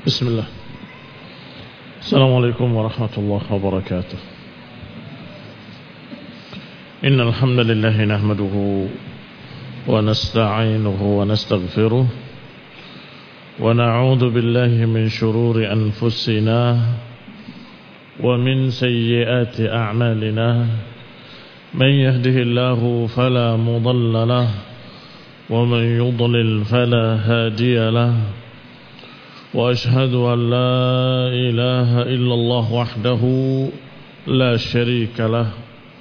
بسم الله. السلام عليكم ورحمة الله وبركاته. إن الحمد لله نحمده ونستعينه ونستغفره ونعوذ بالله من شرور أنفسنا ومن سيئات أعمالنا. من يهده الله فلا مضل له ومن يضلل فلا هادي له. وأشهد أن لا إله إلا الله وحده لا شريك له.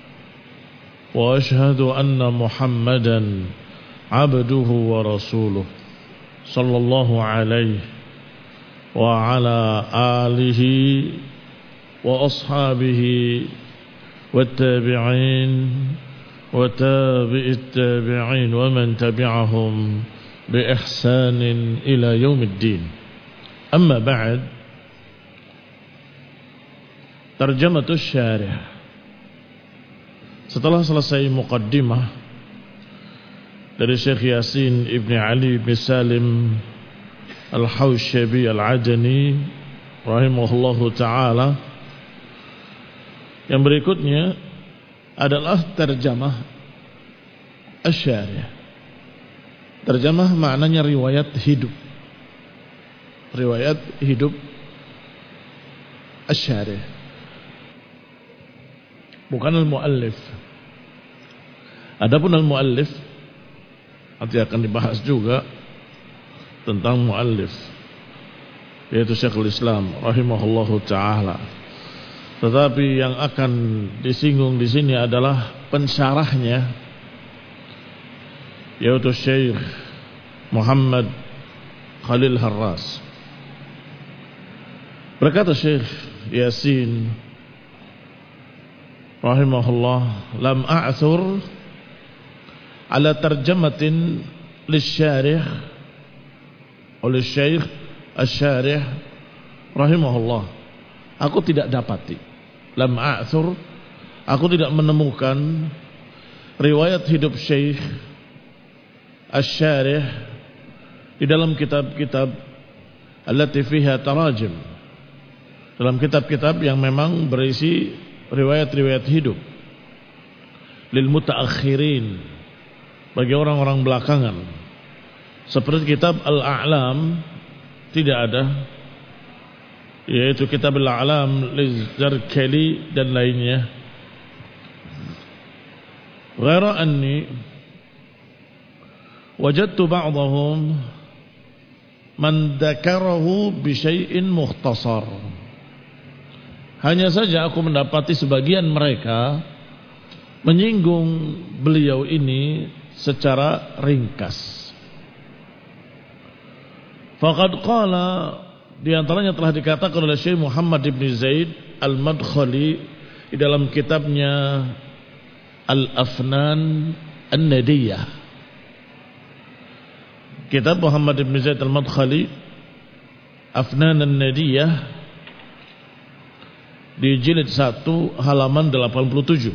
وأشهد أن محمدا عبده ورسوله صلى الله عليه وعلى آله وأصحابه والتابعين وتابع التابعين ومن تبعهم بإحسان إلى يوم الدين. أما بعد، Tarjamatus Syarih. Setelah selesai muqaddimah dari Syekh Yasin Ibn Ali bin Salim Al-Hawshabi Al-Adani rahimahullahu ta'ala, yang berikutnya adalah tarjamah Asy-Syarih. Tarjamah maknanya riwayat hidup. Riwayat hidup Asy-Syarih, bukan al-muallif. Adapun al-muallif nanti akan dibahas juga tentang muallif, yaitu Syekhul Islam rahimahullahu taala. Tetapi yang akan disinggung di sini adalah pensyarahnya, yaitu Syekh Muhammad Khalil Harras. Berkata Syekh Yasin rahimahullah, lam a'thur ala tarjamatin lisyarih oleh Syekh Asy-Syarih rahimahullah. Aku tidak dapati, lam a'thur, aku tidak menemukan riwayat hidup Syekh Asy-Syarih di dalam kitab-kitab allati fiha tarajim, dalam kitab-kitab yang memang berisi riwayat-riwayat hidup lil mutaakhirin, bagi orang-orang belakangan, seperti kitab Al-A'lam tidak ada, yaitu kitab Al-A'lam Liz-Zarkali dan lainnya. Ghaira anni wajadtu ba'dahum man dzakarahu bi syai'in mukhtasar. Hanya saja aku mendapati sebagian mereka menyinggung beliau ini secara ringkas. Faqad qala, di antaranya telah dikatakan oleh Syekh Muhammad ibn Zaid Al-Madkhali di dalam kitabnya Al-Afnan An-Nadiyah. Kitab Muhammad ibn Zaid Al-Madkhali Afnan An-Nadiyah di jilid 1 halaman 87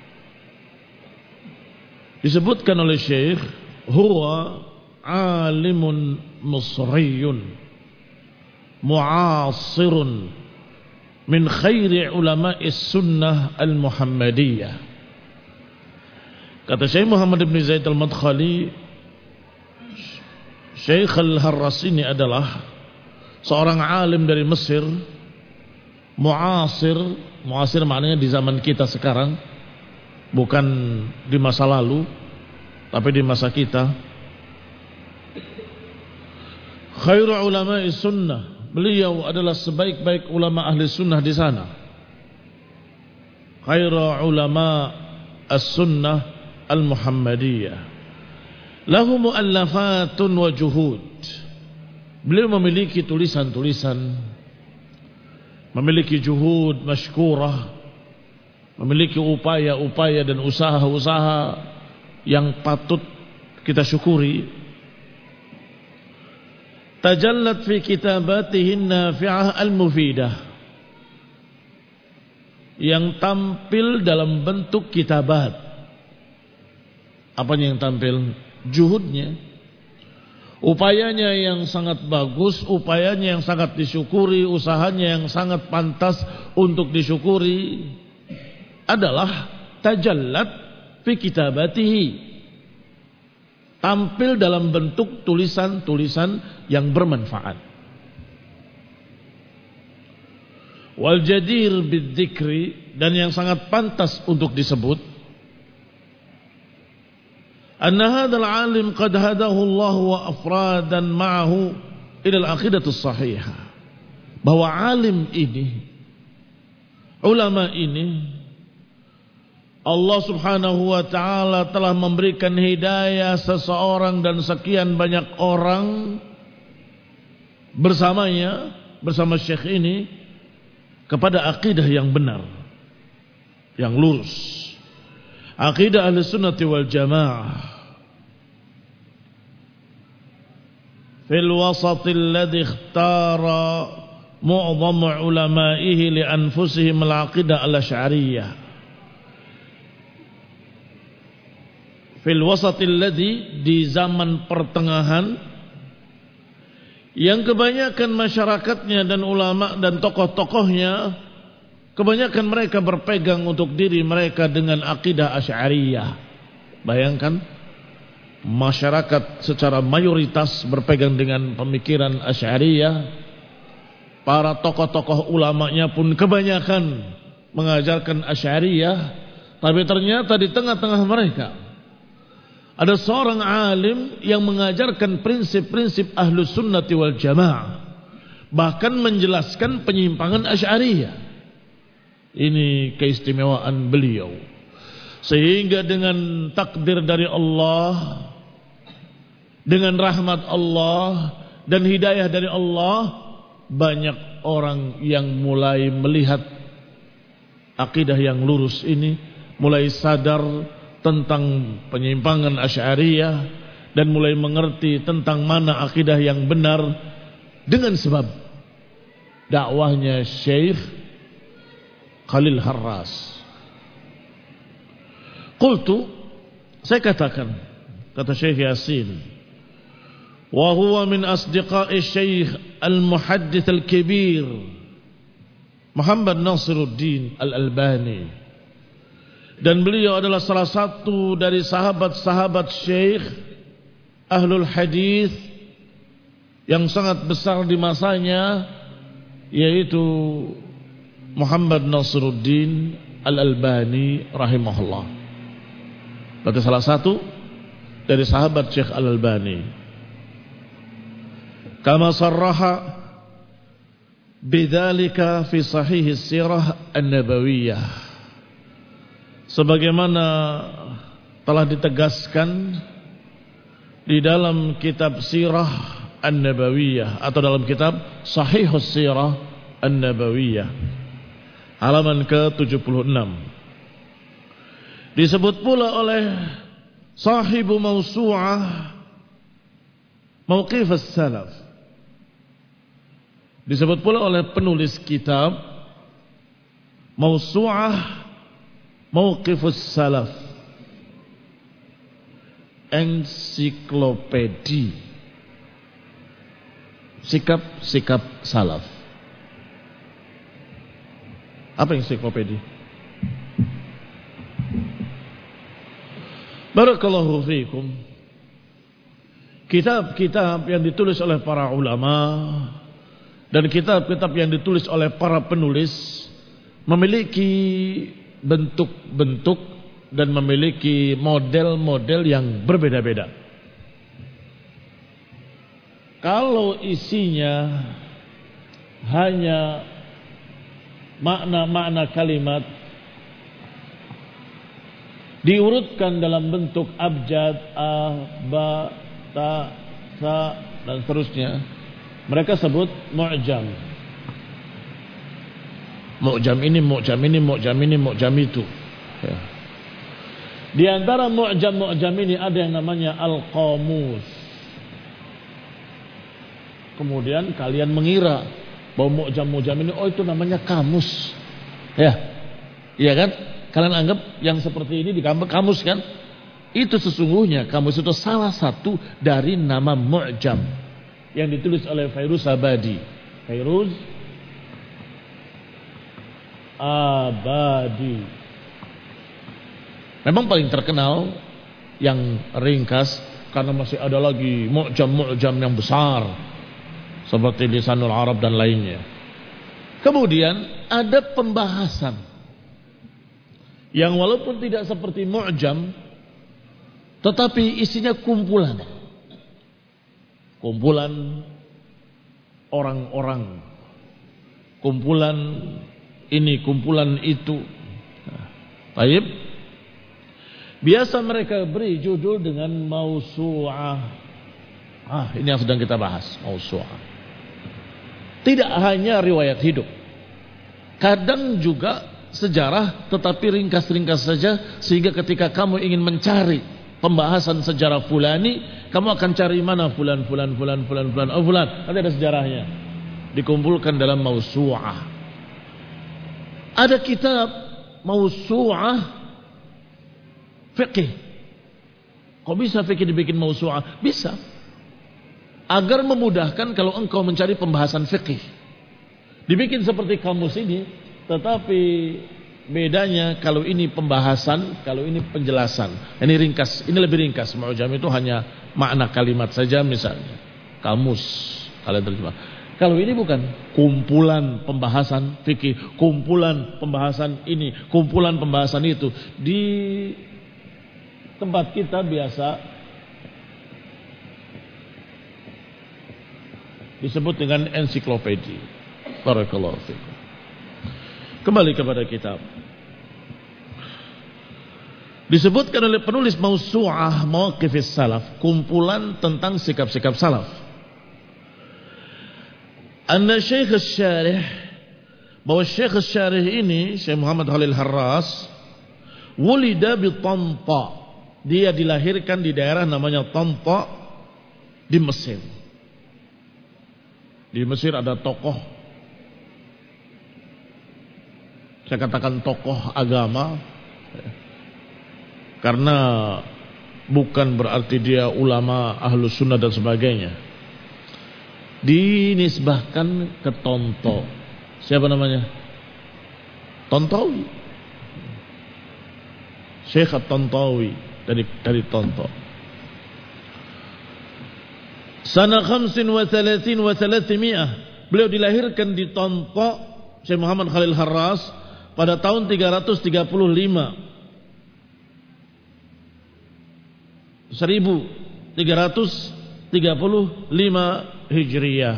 disebutkan oleh Syekh, huwa alimun musriyun mu'asirun min khairi ulama'is sunnah al-muhammadiyah. Kata Syekh Muhammad ibn Zaid Al-Madkhali, Syekh Al-Harras ini adalah seorang alim dari Mesir, mu'asir. Mu'asir maknanya di zaman kita sekarang, bukan di masa lalu, tapi di masa kita. Khairu ulama'i sunnah, beliau adalah sebaik-baik ulama ahli sunnah di sana. Khairu ulama as-sunnah al-muhammadiyah. Lahu mu'allafatun wa juhud. Beliau memiliki tulisan-tulisan, memiliki juhud masykurah, memiliki upaya-upaya dan usaha-usaha yang patut kita syukuri. Tajallat fi kitabatihin nafi'ah al-mufidah, yang tampil dalam bentuk kitabat. Apanya yang tampil? Juhudnya. upayanya yang sangat bagus, upayanya yang sangat disyukuri, usahanya yang sangat pantas untuk disyukuri adalah tajallat fi kitabatihi, tampil dalam bentuk tulisan-tulisan yang bermanfaat. Wal jadir bidzikri, dan yang sangat pantas untuk disebut, anna hadzal alim qad hadahu Allah wa afradan ma'ahu ila al-aqidatus sahihah, bahwa alim ini, ulama ini, Allah subhanahu wa ta'ala telah memberikan hidayah seseorang dan sekian banyak orang bersamanya, bersama syekh ini, kepada akidah yang benar, yang lurus, akidah ahli sunnati wal jamaah, fil wasatil ladhi ikhtara mu'adhamu ulamaihi li anfusihim al-aqidah al-asy'ariyah, fil wasatil ladhi, di zaman pertengahan yang kebanyakan masyarakatnya dan ulama dan tokoh-tokohnya, kebanyakan mereka berpegang untuk diri mereka dengan akidah asy'ariyah. Bayangkan, masyarakat secara mayoritas berpegang dengan pemikiran asy'ariyah. Para tokoh-tokoh ulamanya pun kebanyakan mengajarkan asy'ariyah. Tapi ternyata di tengah-tengah mereka ada seorang alim yang mengajarkan prinsip-prinsip ahlus sunnati wal jamaah, bahkan menjelaskan penyimpangan asy'ariyah. Ini keistimewaan beliau, sehingga dengan takdir dari Allah, dengan rahmat Allah dan hidayah dari Allah, banyak orang yang mulai melihat akidah yang lurus ini, mulai sadar tentang penyimpangan asy'ariyah dan mulai mengerti tentang mana akidah yang benar dengan sebab dakwahnya Syekh Khalil Harras. Qultu, saya katakan, kata Syekh Yasin, wa huwa min asdiqa'i Syekh al-muhaddits al-kibir Muhammad Nasiruddin Al-Albani, dan beliau adalah salah satu dari sahabat-sahabat Syekh Ahlul Hadis yang sangat besar di masanya, yaitu Muhammad Nasiruddin Al-Albani rahimahullah. Berarti salah satu dari sahabat Syekh Al-Albani. Kama sarraha bidzalika fi sahih as-sirah an-nabawiyah, sebagaimana telah ditegaskan di dalam kitab Sirah An-Nabawiyah atau dalam kitab Sahihus Sirah An-Nabawiyah halaman ke-76. Disebut pula oleh sahibu Mawsu'ah Mauqif as-Salaf, disebut pula oleh penulis kitab Mawsu'ah Mauqifus Salaf, ensiklopedi sikap-sikap salaf. Apa ensiklopedi? Barakallahu fiikum. Kitab-kitab yang ditulis oleh para ulama dan kitab-kitab yang ditulis oleh para penulis memiliki bentuk-bentuk dan memiliki model-model yang berbeda-beda. Kalau isinya hanya makna-makna kalimat diurutkan dalam bentuk abjad, a, ba, ta, sa, dan seterusnya, mereka sebut mu'jam. Mu'jam ini, mu'jam ini, mu'jam ini, mu'jam itu. Ya. Di antara mu'jam ini ada yang namanya al-qamus. Kemudian kalian mengira bahwa mu'jam ini, oh itu namanya kamus. Ya, iya kan? Kalian anggap yang seperti ini di kamus kan? Itu sesungguhnya kamus itu salah satu dari nama mu'jam yang ditulis oleh Fairuz Abadi. Fairuz Abadi. Memang paling terkenal yang ringkas karena masih ada lagi mu'jam-mu'jam yang besar seperti Lisanul Arab dan lainnya. Kemudian ada pembahasan yang walaupun tidak seperti mu'jam tetapi isinya kumpulan orang-orang, kumpulan ini, kumpulan itu. Baik. Biasa mereka beri judul dengan mausu'ah. Ini yang sedang kita bahas, mausu'ah. Tidak hanya riwayat hidup, kadang juga sejarah, tetapi ringkas-ringkas saja, sehingga ketika kamu ingin mencari pembahasan sejarah fulani, kamu akan cari mana fulan. Oh fulan, nanti ada sejarahnya. Dikumpulkan dalam mausu'ah. Ada kitab mausu'ah fiqih. Kok bisa fikih dibikin mausu'ah? Bisa. Agar memudahkan kalau engkau mencari pembahasan fikih. Dibikin seperti kamus ini, tetapi bedanya kalau ini pembahasan, kalau ini penjelasan. Ini ringkas, ini lebih ringkas. Mu'jam itu hanya makna kalimat saja misalnya. Kamus, kalian terjemah. Kalau ini bukan kumpulan pembahasan fikih, kumpulan pembahasan ini, kumpulan pembahasan itu. Di tempat kita biasa disebut dengan ensiklopedia. Barakallahu fikum. Kembali kepada kitab. Disebutkan oleh penulis Mausu'ah Mawaqifis Salaf, kumpulan tentang sikap-sikap salaf. Anna Syekh Asy-Syarih, bahwa Syekh Asy-Syarih ini, Syekh Muhammad Khalil Harras, wulida bi Tanta. Dia dilahirkan di daerah namanya Tanta di Mesir. Di Mesir ada tokoh, saya katakan tokoh agama, karena bukan berarti dia ulama Ahlus Sunnah dan sebagainya. Dinisbahkan ke Tonto. Siapa namanya? Tontawi. Syekh At-Tontawi dari Tonto. Sana 35 wa 300. Beliau dilahirkan di Tonto, Syekh Muhammad Khalil Harras, pada tahun 335 Hijriyah.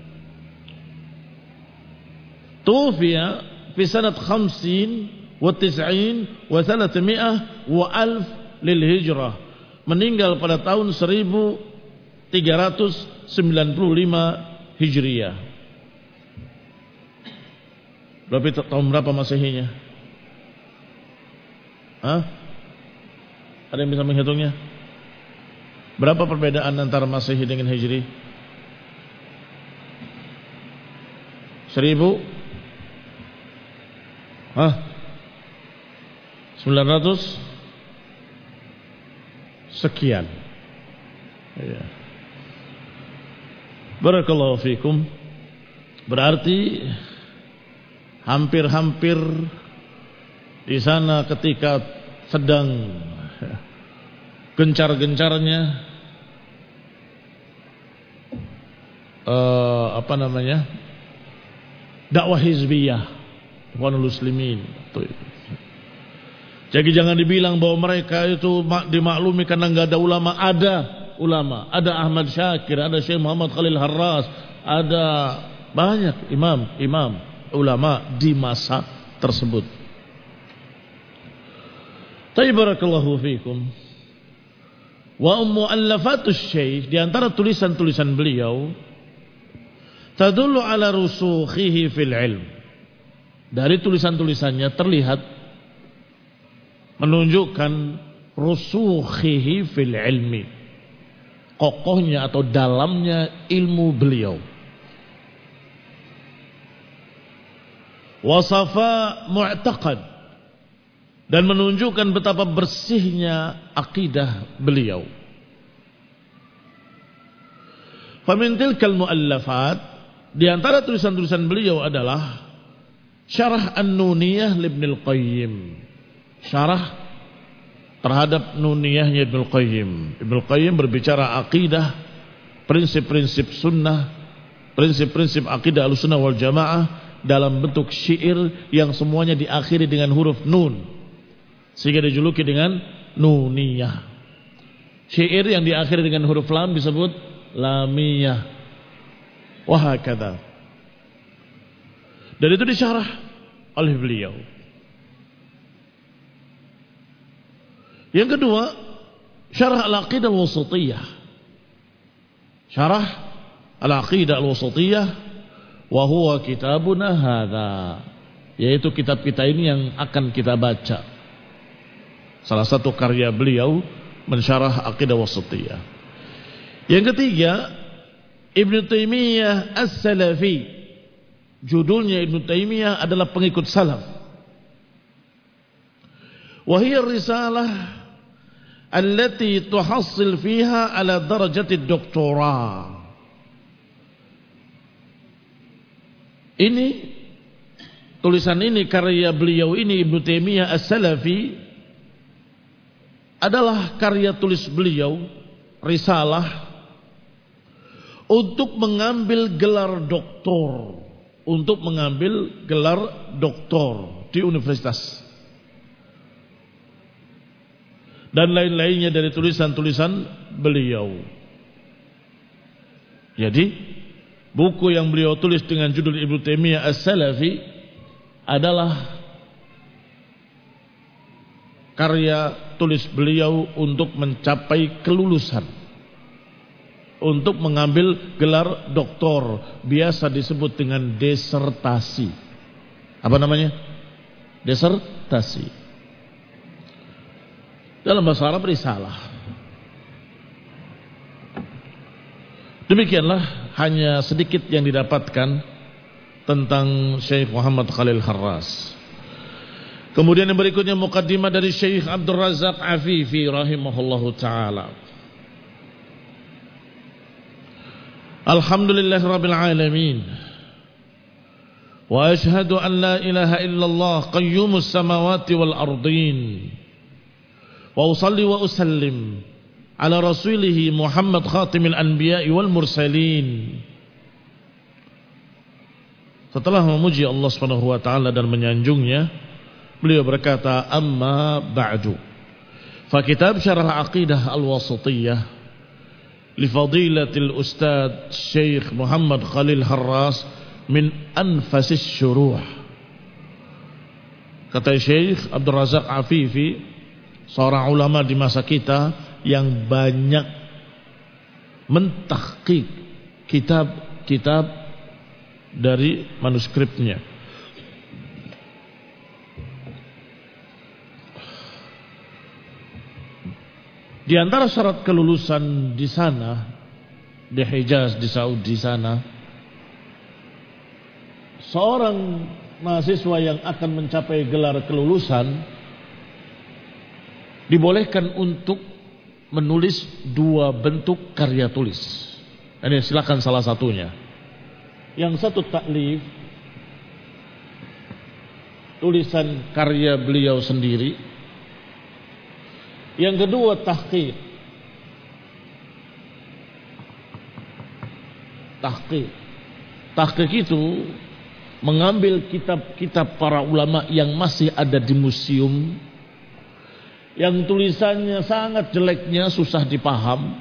Tufiya fi sanat 50 wa 90 wa 300 wa 1000 lil hijrah. Meninggal pada tahun 1395 Hijriyah. Tahun berapa Masehinya? Ada yang bisa menghitungnya? Berapa perbedaan antara Masehi dengan Hijri? 900 sekian. Ya. Barakallahu fikum. Berarti hampir-hampir di sana ketika sedang gencar-gencarnya dakwah hizbiyah Ikhwanul Muslimin. Jadi jangan dibilang bahwa mereka itu dimaklumi karena enggak ada ulama. Ada ulama, ada Ahmad Syakir, ada Syekh Muhammad Khalil Harras, ada banyak imam ulama di masa tersebut. Barakallahu fikum. Wa mu'allafatus syekh, di antara tulisan-tulisan beliau, tadullu ala rusukhihi fil ilm. Dari tulisan-tulisannya terlihat menunjukkan rusukhihi fil ilmi, kokohnya atau dalamnya ilmu beliau. Wasafa mu'taqad, dan menunjukkan betapa bersihnya akidah beliau. Famin tilkal muallafat, di antara tulisan-tulisan beliau adalah Syarah An-Nuniyah Ibnul Qayyim. Syarah terhadap Nuniyahnya Ibnul Qayyim. Ibnul Qayyim berbicara akidah, prinsip-prinsip sunnah, prinsip-prinsip akidah Ahlussunnah wal Jamaah dalam bentuk syair yang semuanya diakhiri dengan huruf nun, sehingga dijuluki dengan Nuniyah. Syair yang diakhiri dengan huruf lam disebut lamiyah. Wahakadha. Dan itu disyarah oleh beliau. Yang kedua, syarah al-aqidah al-wasatiyah. Syarah al-aqidah al-wasatiyah wa huwa kitabuna hadza, yaitu kitab kita ini yang akan kita baca. Salah satu karya beliau mensyarah aqidah wasatiyah. Yang ketiga, Ibnu Taimiyah As-Salafi. Judulnya Ibnu Taimiyah adalah pengikut salaf. Wa hiya risalah allati tuhassil fiha ala darajati doktora. Ini tulisan ini, karya beliau ini, Ibnu Taimiyah As-Salafi, adalah karya tulis beliau, risalah untuk mengambil gelar doktor. Untuk mengambil gelar doktor di universitas dan lain-lainnya dari tulisan-tulisan beliau. Jadi buku yang beliau tulis dengan judul Ibnu Taimiyah As-Salafi adalah karya tulis beliau untuk mencapai kelulusan, untuk mengambil gelar doktor, biasa disebut dengan desertasi. Apa namanya? Desertasi. Dalam bahasa Arab risalah. Demikianlah hanya sedikit yang didapatkan tentang Syekh Muhammad Khalil Kharras. Kemudian yang berikutnya muqaddimah dari Syekh Abdul Razak Afifi rahimahullahu ta'ala. Alhamdulillah Rabbil Alamin. Wa ashhadu an la ilaha illallah qayyumus samawati wal ardin. Wa usalli wa usallim ala rasulih Muhammad khatimil anbiya'i wal mursalin. Setelah memuji Allah Subhanahu wa taala dan menyanjungnya, beliau berkata, amma ba'du. Fa kitab Syarah Aqidah Al-Wasatiyah Lifadilatil Ustad Syekh Muhammad Khalil Kharras min anfasis syuruh. Kata Syekh Abdul Razak Afifi, seorang ulama di masa kita yang banyak mentahqiq kitab-kitab dari manuskripnya. Di antara syarat kelulusan di sana, di Hijaz, di Saudi sana, seorang mahasiswa yang akan mencapai gelar kelulusan dibolehkan untuk menulis 2 bentuk karya tulis. Ini silakan salah satunya. Yang satu taklif, tulisan karya beliau sendiri. Yang kedua tahqiq. Tahqiq itu mengambil kitab-kitab para ulama yang masih ada di museum, yang tulisannya sangat jeleknya, susah dipaham.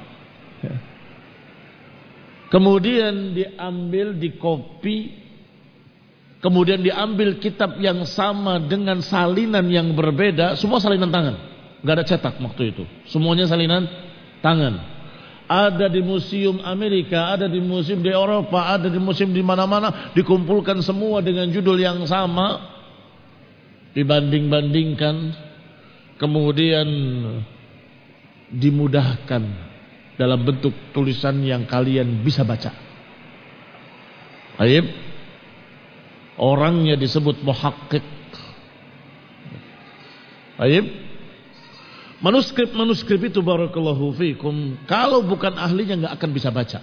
Kemudian diambil, dikopi, kemudian diambil kitab yang sama dengan salinan yang berbeda, semua salinan tangan. Gak ada cetak waktu itu, semuanya salinan tangan. Ada di museum Amerika, ada di museum di Eropa, ada di museum di mana-mana, dikumpulkan semua dengan judul yang sama, dibanding-bandingkan, kemudian dimudahkan dalam bentuk tulisan yang kalian bisa baca. Baik, orangnya disebut muhaqqiq. Baik. Manuskrip itu barakallahu fikum, kalau bukan ahlinya nggak akan bisa baca.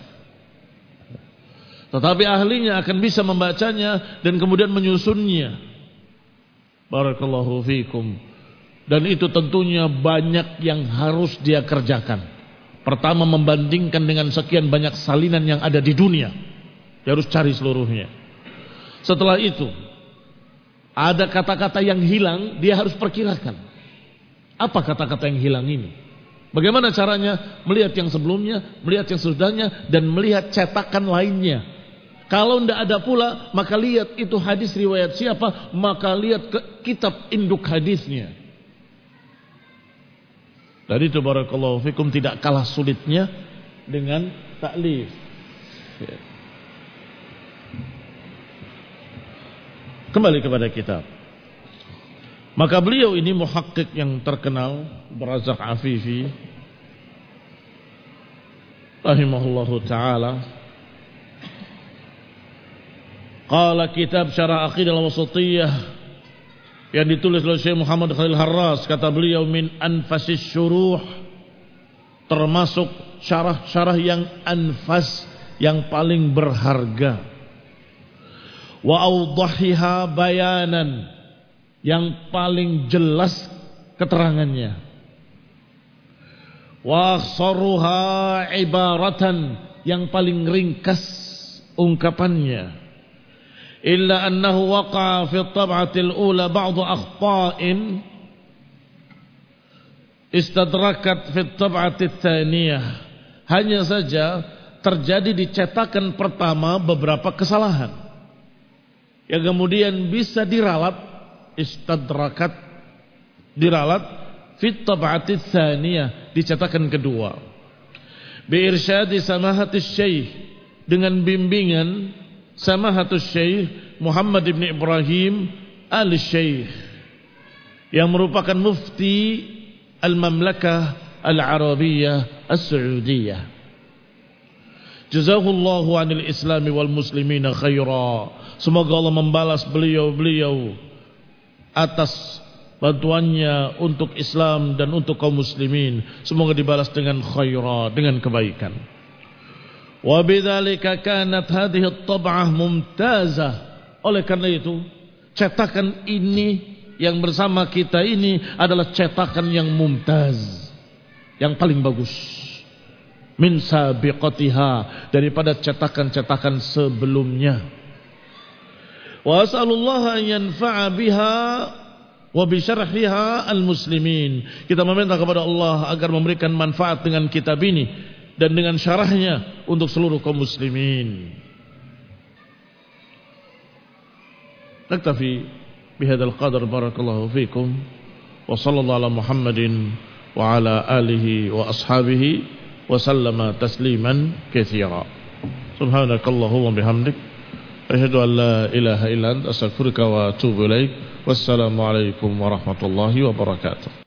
Tetapi ahlinya akan bisa membacanya dan kemudian menyusunnya. Barakallahu fikum. Dan itu tentunya banyak yang harus dia kerjakan. Pertama, membandingkan dengan sekian banyak salinan yang ada di dunia. Dia harus cari seluruhnya. Setelah itu, ada kata-kata yang hilang, dia harus perkirakan. Apa kata-kata yang hilang ini? Bagaimana caranya? Melihat yang sebelumnya, melihat yang sesudahnya, dan melihat cetakan lainnya. Kalau tidak ada pula, maka lihat itu hadis riwayat siapa, maka lihat ke kitab induk hadisnya. Dan itu barakallahu fikum tidak kalah sulitnya dengan taklif. Kembali kepada kitab. Maka beliau ini muhakkik yang terkenal, Barazak Afifi rahimahullahu ta'ala, qala kitab Syarah Aqidah al-Wasatiyah yang ditulis oleh Syekh Muhammad Khalil Harras, kata beliau, min anfasis syuruh, termasuk syarah-syarah yang anfas, yang paling berharga, wa awdahiha bayanan, yang paling jelas keterangannya, wa akhsaruha ibaratan, yang paling ringkas ungkapannya, illa annahu waqa'a fi at-tab'ati al-ula ba'd akhta'in istadrakat fi at-tab'ati ats-tsaniyah. Hanya saja terjadi di cetakan pertama beberapa kesalahan yang kemudian bisa diralat, istadrakat, diralat fit tab'ati tsaniyah, di cetakan kedua, bi irsyadi samahatis syekh, dengan bimbingan samahatus syekh Muhammad ibn Ibrahim al-Syekh, yang merupakan mufti al-Mamlakah al-Arabiyah as-Saudiyah. Jazahullahu 'anil islami wal muslimina khaira. Semoga Allah membalas beliau atas bantuannya untuk Islam dan untuk kaum muslimin. Semoga dibalas dengan khaira, dengan kebaikan. Wa bidzalika kanat hadhihi at-tab'ah mumtazah. Oleh karena itu, cetakan ini yang bersama kita ini adalah cetakan yang mumtaz, yang paling bagus, min sabiqatiha, daripada cetakan-cetakan sebelumnya. Wa as'alullah an yanfa'a biha wa bi syarhiha al-muslimin. Kita meminta kepada Allah agar memberikan manfaat dengan kitab ini dan dengan syarahnya untuk seluruh kaum muslimin. Naktafi bihadzal qadar, barakallahu fikum, wa sallallahu ala Muhammadin wa ala alihi wa ashabihi wa sallama tasliman katsira. Subhanakallahumma bihamdik, asyhadu an la ilaha illa anta, astaghfiruka wa atubu ilaik. Wassalamu alaikum warahmatullahi wabarakatuh.